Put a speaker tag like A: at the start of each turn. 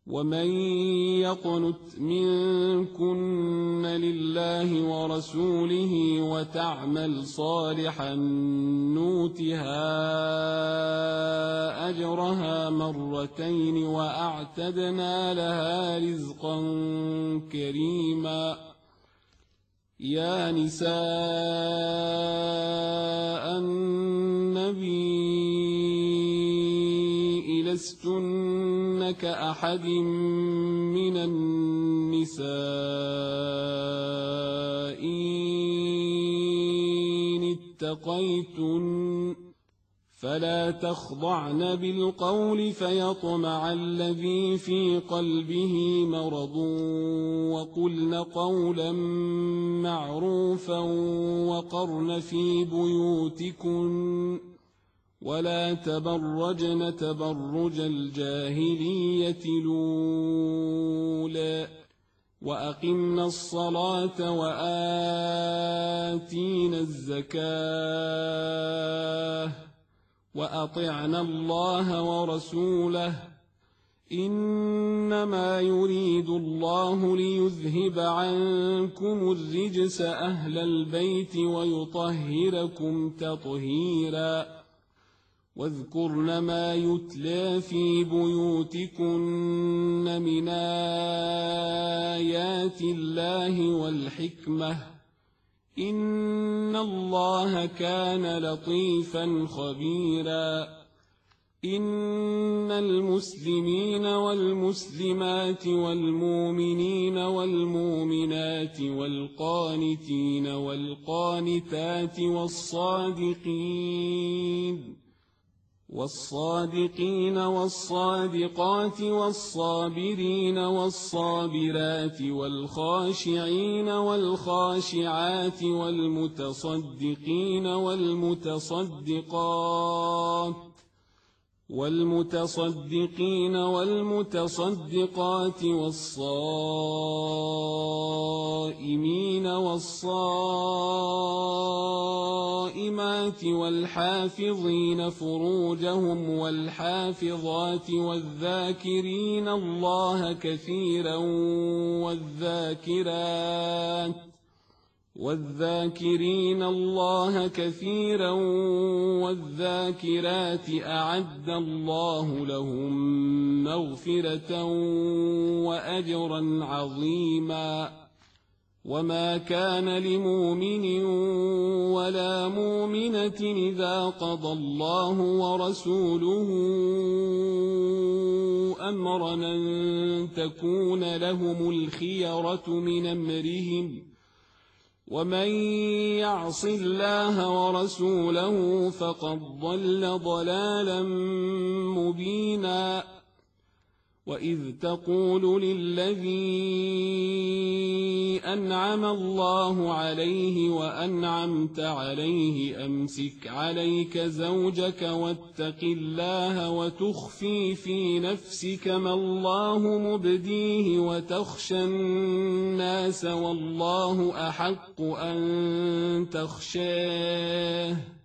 A: ومن يقنت منكن لله ورسوله وتعمل صالحا نؤتها أجرها مرتين وأعتدنا لها رزقا كريما. يا نساء النبي لستن كأحد من النساء إن اتقيتن فلا تخضعن بالقول فيطمع الذي في قلبه مرض وقلن قولا معروفا وقرن في بيوتكن ولا تبرجن تبرج الجاهلية الأولى وأقمنا الصلاة وآتينا الزكاة وأطعنا الله ورسوله إنما يريد الله ليذهب عنكم الرجس أهل البيت ويطهركم تطهيرا. واذكرن ما يتلى في بيوتكن من آيات الله والحكمة إن الله كان لطيفا خبيرا. إن المسلمين والمسلمات والمؤمنين والمؤمنات والقانتين والقانتات والصادقين والصادقات والصابرين والصابرات والخاشعين والخاشعات والمتصدقين والمتصدقات والصائمين والصائمات والحافظين فروجهم والحافظات والذاكرين الله كثيرا والذاكرين الله كثيرا والذاكرات أعد الله لهم مغفرة وأجرا عظيما. وما كان لمؤمن ولا مؤمنة إذا قضى الله ورسوله أمرا أن تكون لهم الخيرة من أمرهم ومن يعص الله ورسوله فقد ضل ضلالا مبينا. وإذ تقول للذي أنعم الله عليه وأنعمت عليه أمسك عليك زوجك واتق الله وتخفي في نفسك ما الله مبديه وتخشى الناس والله أحق أن تخشاه